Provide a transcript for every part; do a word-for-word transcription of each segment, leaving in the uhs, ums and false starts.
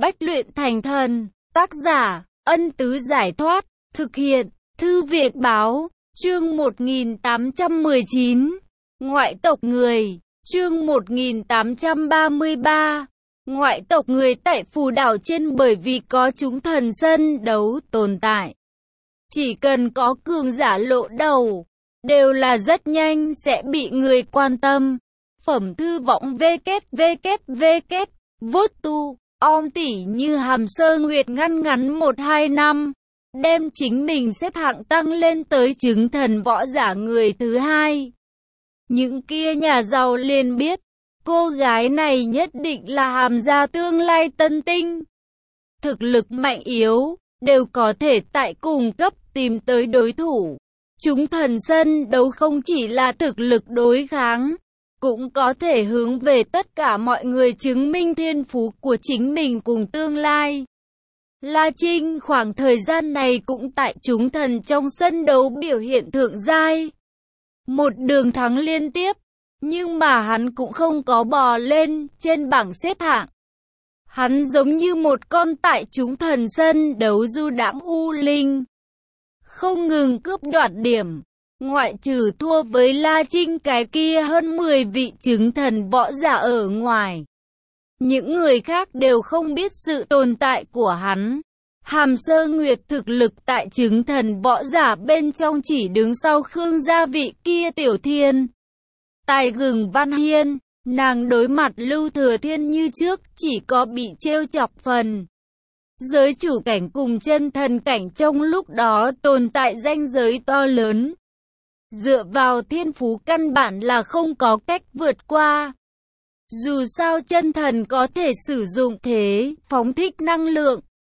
Bách luyện thành thần. Tác giả, Ân Tứ Giải Thoát. Thực hiện, Thư viện Báo. Chương một nghìn tám trăm mười chín. Ngoại tộc người. Chương một nghìn tám trăm ba mươi ba. Ngoại tộc người tại phù đảo trên bởi vì có chúng thần sân đấu tồn tại. Chỉ cần có cường giả lộ đầu, đều là rất nhanh sẽ bị người quan tâm. Phẩm thư võng www. Vốt tu, om tỉ như Hàm Sơ Nguyệt ngăn ngắn một hai năm, đem chính mình xếp hạng tăng lên tới chứng thần võ giả người thứ hai. Những kia nhà giàu liền biết, cô gái này nhất định là Hàm gia tương lai tân tinh. Thực lực mạnh yếu, đều có thể tại cùng cấp tìm tới đối thủ. Chúng thần sân đấu không chỉ là thực lực đối kháng, cũng có thể hướng về tất cả mọi người chứng minh thiên phú của chính mình cùng tương lai. La Trinh khoảng thời gian này cũng tại chúng thần trong sân đấu biểu hiện thượng giai. Một đường thắng liên tiếp, nhưng mà hắn cũng không có bò lên trên bảng xếp hạng. Hắn giống như một con tại chúng thần sân đấu du đãng u linh, không ngừng cướp đoạt điểm. Ngoại trừ thua với La Trinh cái kia hơn mười vị chứng thần võ giả ở ngoài, những người khác đều không biết sự tồn tại của hắn. Hàm Sơ Nguyệt thực lực tại chứng thần võ giả bên trong chỉ đứng sau Khương gia vị kia tiểu thiên. Tại gừng Văn Hiên, nàng đối mặt Lưu Thừa Thiên như trước chỉ có bị trêu chọc phần. Giới chủ cảnh cùng chân thần cảnh trong lúc đó tồn tại ranh giới to lớn. Dựa vào thiên phú căn bản là không có cách vượt qua. Dù sao chân thần có thể sử dụng thế phóng thích năng lượng,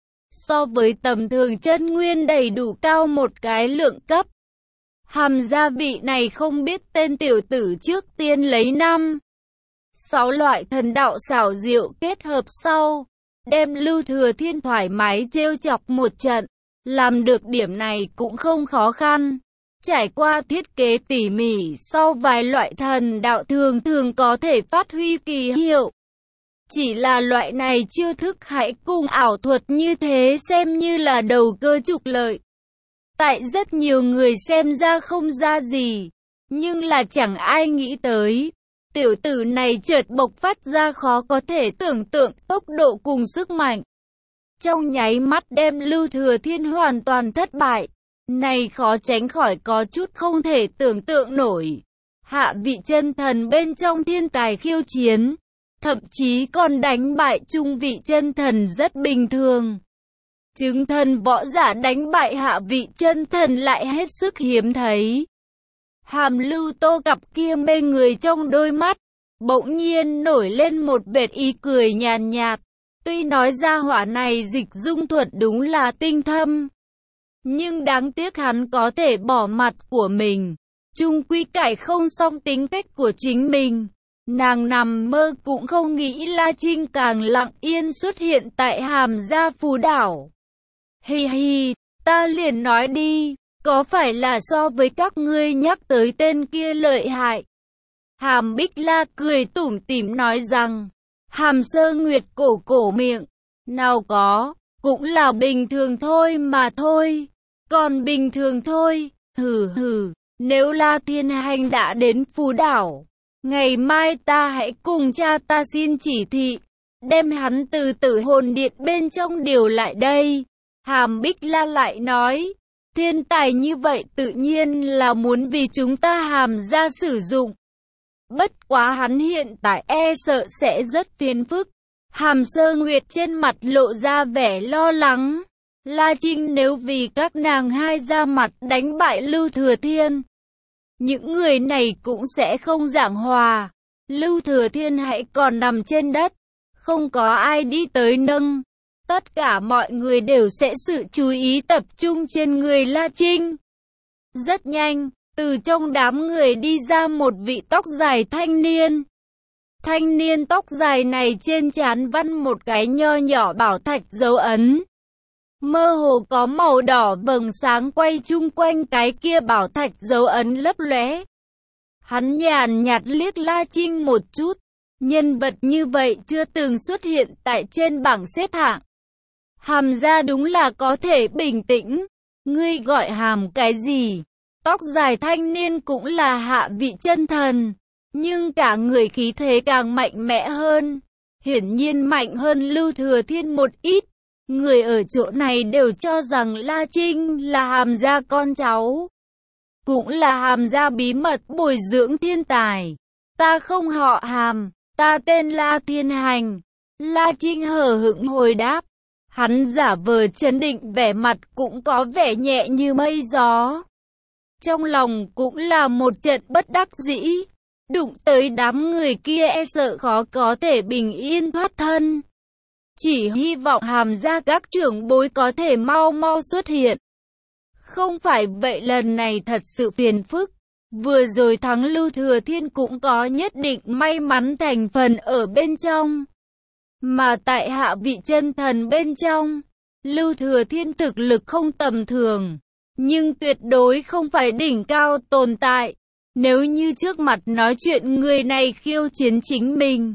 so với tầm thường chân nguyên đầy đủ cao một cái lượng cấp. Hàm gia vị này không biết tên tiểu tử trước tiên lấy năm sáu loại thần đạo xảo diệu kết hợp sau, đem Lưu Thừa Thiên thoải mái trêu chọc một trận. Làm được điểm này cũng không khó khăn. Trải qua thiết kế tỉ mỉ sau vài loại thần đạo thường thường có thể phát huy kỳ hiệu. Chỉ là loại này chiêu thức hãy cùng ảo thuật như thế xem như là đầu cơ trục lợi. Tại rất nhiều người xem ra không ra gì, nhưng là chẳng ai nghĩ tới. Tiểu tử này chợt bộc phát ra khó có thể tưởng tượng tốc độ cùng sức mạnh. Trong nháy mắt đem Lưu Thừa Thiên hoàn toàn thất bại. Này khó tránh khỏi có chút không thể tưởng tượng nổi. Hạ vị chân thần bên trong thiên tài khiêu chiến, thậm chí còn đánh bại trung vị chân thần rất bình thường. Chứng thần võ giả đánh bại hạ vị chân thần lại hết sức hiếm thấy. Hàm Lưu Tô cặp kia mê người trong đôi mắt, bỗng nhiên nổi lên một vệt ý cười nhàn nhạt. Tuy nói ra hỏa này dịch dung thuật đúng là tinh thâm, nhưng đáng tiếc hắn có thể bỏ mặt của mình, chung quy cải không xong tính cách của chính mình. Nàng nằm mơ cũng không nghĩ La Trinh càng lặng yên xuất hiện tại Hàm gia phù đảo. Hi hi, ta liền nói đi, có phải là so với các ngươi nhắc tới tên kia lợi hại? Hàm Bích La cười tủm tỉm nói rằng. Hàm Sơ Nguyệt cổ cổ miệng, nào có, cũng là bình thường thôi mà thôi. Còn bình thường thôi, hừ hừ, nếu La Thiên Hành đã đến phù đảo, ngày mai ta hãy cùng cha ta xin chỉ thị, đem hắn từ tử hồn điện bên trong điều lại đây. Hàm Bích La lại nói, thiên tài như vậy tự nhiên là muốn vì chúng ta Hàm gia sử dụng. Bất quá hắn hiện tại e sợ sẽ rất phiền phức. Hàm Sơ Nguyệt trên mặt lộ ra vẻ lo lắng. La Trinh nếu vì các nàng hai ra mặt đánh bại Lưu Thừa Thiên, những người này cũng sẽ không giảng hòa. Lưu Thừa Thiên hãy còn nằm trên đất, không có ai đi tới nâng. Tất cả mọi người đều sẽ sự chú ý tập trung trên người La Trinh. Rất nhanh, từ trong đám người đi ra một vị tóc dài thanh niên. Thanh niên tóc dài này trên trán văn một cái nho nhỏ bảo thạch dấu ấn. Mơ hồ có màu đỏ vầng sáng quay chung quanh cái kia bảo thạch dấu ấn lấp lóe. Hắn nhàn nhạt liếc La Trinh một chút, Nhân vật như vậy chưa từng xuất hiện tại trên bảng xếp hạng. Hàm gia đúng là có thể bình tĩnh. Ngươi gọi Hàm cái gì? Tóc dài thanh niên cũng là hạ vị chân thần, nhưng cả người khí thế càng mạnh mẽ hơn. Hiển nhiên mạnh hơn Lưu Thừa Thiên một ít. Người ở chỗ này đều cho rằng La Trinh là Hàm gia con cháu, cũng là Hàm gia bí mật bồi dưỡng thiên tài. Ta không họ Hàm, ta tên La Thiên Hành. La Trinh hờ hững hồi đáp. Hắn giả vờ trấn định, vẻ mặt cũng có vẻ nhẹ như mây gió. Trong lòng cũng là một trận bất đắc dĩ. Đụng tới đám người kia e sợ khó có thể bình yên thoát thân. Chỉ hy vọng Hàm gia các trưởng bối có thể mau mau xuất hiện. Không phải vậy lần này thật sự phiền phức. Vừa rồi thắng Lưu Thừa Thiên cũng có nhất định may mắn thành phần ở bên trong. Mà tại hạ vị chân thần bên trong, Lưu Thừa Thiên thực lực không tầm thường, nhưng tuyệt đối không phải đỉnh cao tồn tại. Nếu như trước mặt nói chuyện người này khiêu chiến chính mình,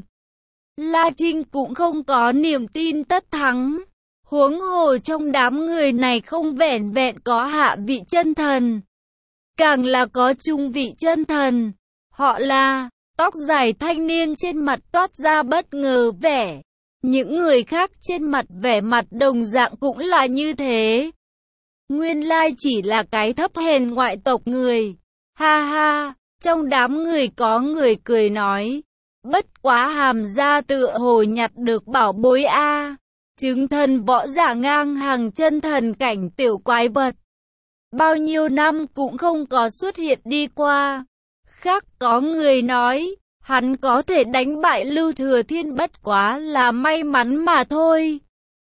La Trinh cũng không có niềm tin tất thắng. Huống hồ trong đám người này không vẻn vẹn có hạ vị chân thần, càng là có trung vị chân thần. Họ là, tóc dài thanh niên trên mặt toát ra bất ngờ vẻ. Những người khác trên mặt vẻ mặt đồng dạng cũng là như thế. Nguyên lai chỉ là cái thấp hèn ngoại tộc người. Ha ha, trong đám người có người cười nói. Bất quá Hàm gia tựa hồ nhặt được bảo bối a, chứng thần võ giả ngang hàng chân thần cảnh tiểu quái vật. Bao nhiêu năm cũng không có xuất hiện đi qua. Khác có người nói, hắn có thể đánh bại Lưu Thừa Thiên bất quá là may mắn mà thôi.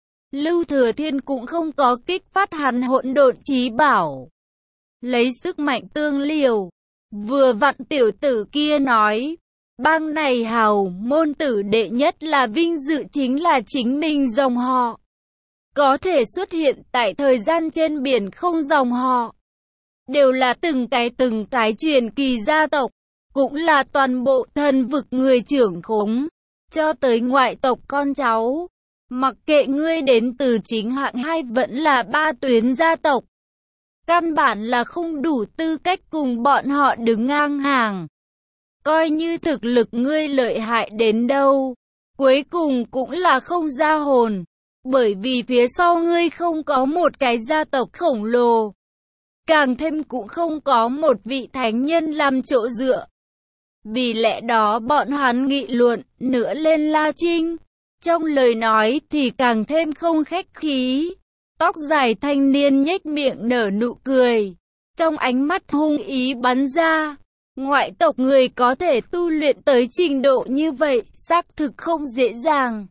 Lưu Thừa Thiên cũng không có kích phát hắn hỗn độn chí bảo, lấy sức mạnh tương liều. Vừa vặn tiểu tử kia nói, bang này hào môn tử đệ nhất là vinh dự chính là chính mình dòng họ. Có thể xuất hiện tại thời gian trên biển không dòng họ, đều là từng cái từng cái truyền kỳ gia tộc, cũng là toàn bộ thần vực người trưởng khống, cho tới ngoại tộc con cháu. Mặc kệ ngươi đến từ chính hạng hai vẫn là ba tuyến gia tộc, căn bản là không đủ tư cách cùng bọn họ đứng ngang hàng. Coi như thực lực ngươi lợi hại đến đâu, cuối cùng cũng là không ra hồn, bởi vì phía sau ngươi không có một cái gia tộc khổng lồ, càng thêm cũng không có một vị thánh nhân làm chỗ dựa. Vì lẽ đó bọn hắn nghị luận nữa lên La Trinh, trong lời nói thì càng thêm không khách khí. Tóc dài thanh niên nhếch miệng nở nụ cười, trong ánh mắt hung ý bắn ra. Ngoại tộc người có thể tu luyện tới trình độ như vậy, xác thực không dễ dàng.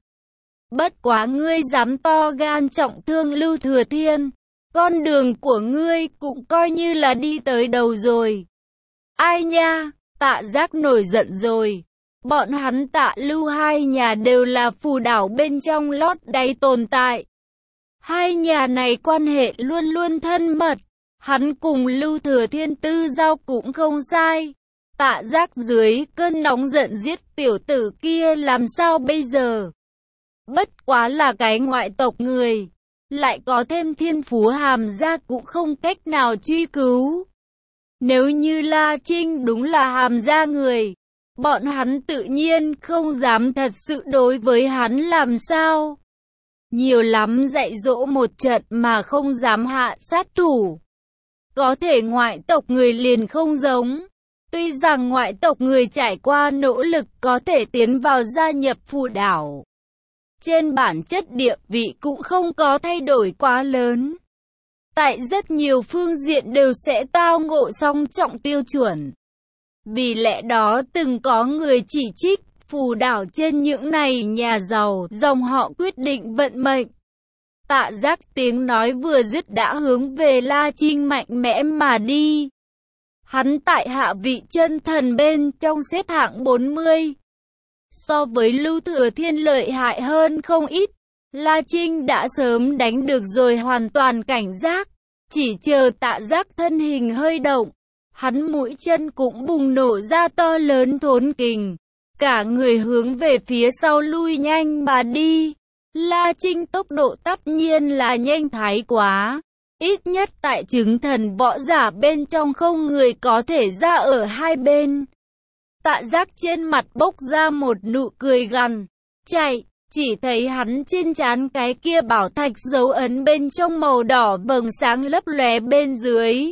Bất quá ngươi dám to gan trọng thương Lưu Thừa Thiên, con đường của ngươi cũng coi như là đi tới đầu rồi. Ai nha, Tạ Giác nổi giận rồi. Bọn hắn Tạ Lưu hai nhà đều là phù đảo bên trong lót đáy tồn tại. Hai nhà này quan hệ luôn luôn thân mật. Hắn cùng Lưu Thừa Thiên tư giao cũng không sai. Tạ Giác dưới cơn nóng giận giết tiểu tử kia làm sao bây giờ? Bất quá là cái ngoại tộc người, lại có thêm thiên phú Hàm gia cũng không cách nào truy cứu. Nếu như La Trinh đúng là Hàm gia người, bọn hắn tự nhiên không dám thật sự đối với hắn làm sao. Nhiều lắm dạy dỗ một trận mà không dám hạ sát thủ. Có thể ngoại tộc người liền không giống. Tuy rằng ngoại tộc người trải qua nỗ lực có thể tiến vào gia nhập phù đảo, trên bản chất địa vị cũng không có thay đổi quá lớn. Tại rất nhiều phương diện đều sẽ tao ngộ song trọng tiêu chuẩn. Vì lẽ đó từng có người chỉ trích phù đảo trên những này nhà giàu dòng họ quyết định vận mệnh. Tạ Giác tiếng nói vừa dứt đã hướng về La Trinh mạnh mẽ mà đi. Hắn tại hạ vị chân thần bên trong xếp hạng bốn mươi. So với Lưu Thừa Thiên lợi hại hơn không ít. La Trinh đã sớm đánh được rồi hoàn toàn cảnh giác. Chỉ chờ Tạ Giác thân hình hơi động, hắn mũi chân cũng bùng nổ ra to lớn thốn kình. cả người hướng về phía sau lui nhanh mà đi. La Trinh tốc độ tất nhiên là nhanh thái quá. Ít nhất tại chứng thần võ giả bên trong không người có thể ra ở hai bên. Tạ Giác trên mặt bốc ra một nụ cười gằn. Chạy, chỉ thấy hắn trên trán cái kia bảo thạch dấu ấn bên trong màu đỏ vầng sáng lấp lóe bên dưới.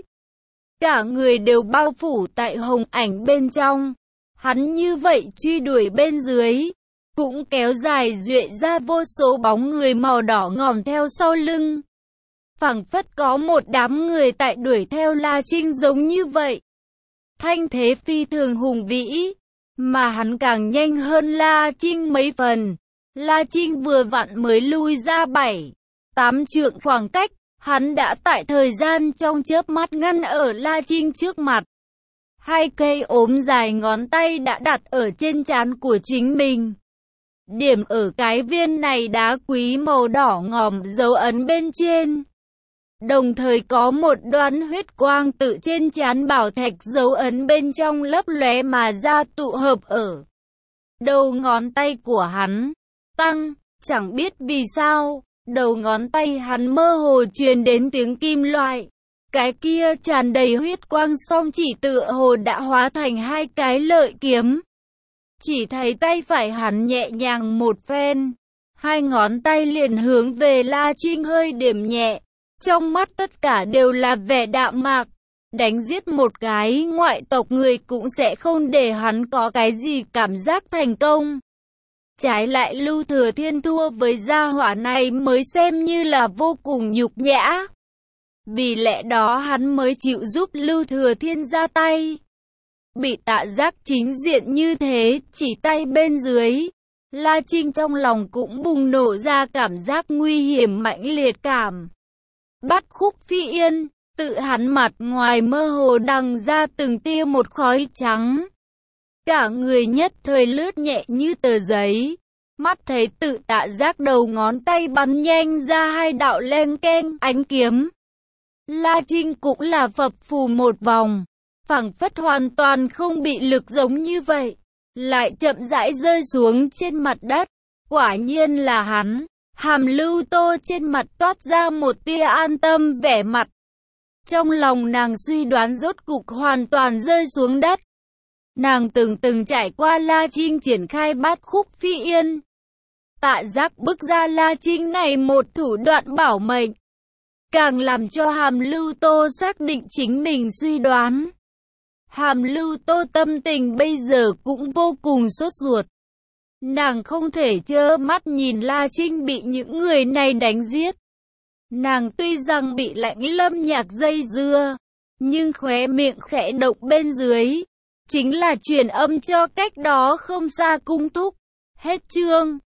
Cả người đều bao phủ tại hồng ảnh bên trong. Hắn như vậy truy đuổi bên dưới, cũng kéo dài duệ ra vô số bóng người màu đỏ ngòm theo sau lưng. Phảng phất có một đám người tại đuổi theo La Trinh giống như vậy. Thanh thế phi thường hùng vĩ, mà hắn càng nhanh hơn La Trinh mấy phần. La Trinh vừa vặn mới lui ra bảy, tám trượng khoảng cách, hắn đã tại thời gian trong chớp mắt ngăn ở La Trinh trước mặt. Hai cây ốm dài ngón tay đã đặt ở trên trán của chính mình. Điểm ở cái viên này đá quý màu đỏ ngòm dấu ấn bên trên. Đồng thời có một đoán huyết quang tự trên trán bảo thạch dấu ấn bên trong lấp lóe mà ra tụ hợp ở đầu ngón tay của hắn. Tăng, chẳng biết vì sao, đầu ngón tay hắn mơ hồ truyền đến tiếng kim loại. Cái kia tràn đầy huyết quang song chỉ tựa hồ đã hóa thành hai cái lợi kiếm. Chỉ thấy tay phải hắn nhẹ nhàng một phen, hai ngón tay liền hướng về La Trinh hơi điểm nhẹ. Trong mắt tất cả đều là vẻ đạm mạc. Đánh giết một cái ngoại tộc người cũng sẽ không để hắn có cái gì cảm giác thành công. Trái lại Lưu Thừa Thiên thua với gia hỏa này mới xem như là vô cùng nhục nhã. Vì lẽ đó hắn mới chịu giúp Lưu Thừa Thiên ra tay. Bị Tạ Giác chính diện như thế, chỉ tay bên dưới, La Trinh trong lòng cũng bùng nổ ra cảm giác nguy hiểm mãnh liệt cảm. Bắt Khúc Phi Yên, tự hắn mặt ngoài mơ hồ đằng ra từng tia một khói trắng. Cả người nhất thời lướt nhẹ như tờ giấy. Mắt thấy tự Tạ Giác đầu ngón tay bắn nhanh ra hai đạo len keng ánh kiếm. La Trinh cũng là phập phù một vòng, phảng phất hoàn toàn không bị lực giống như vậy, lại chậm rãi rơi xuống trên mặt đất. Quả nhiên là hắn. Hàm Lưu Tô trên mặt toát ra một tia an tâm vẻ mặt. Trong lòng nàng suy đoán rốt cục hoàn toàn rơi xuống đất. Nàng từng từng trải qua La Trinh triển khai Bát Khúc Phi Yên. Tạ Giác bức ra La Trinh này một thủ đoạn bảo mệnh, càng làm cho Hàm Lưu Tô xác định chính mình suy đoán. Hàm Lưu Tô tâm tình bây giờ cũng vô cùng sốt ruột. Nàng không thể trơ mắt nhìn La Trinh bị những người này đánh giết. Nàng tuy rằng bị Lãnh Lâm Nhạc dây dưa, nhưng khóe miệng khẽ động bên dưới, chính là truyền âm cho cách đó không xa Cung Thúc. Hết chương.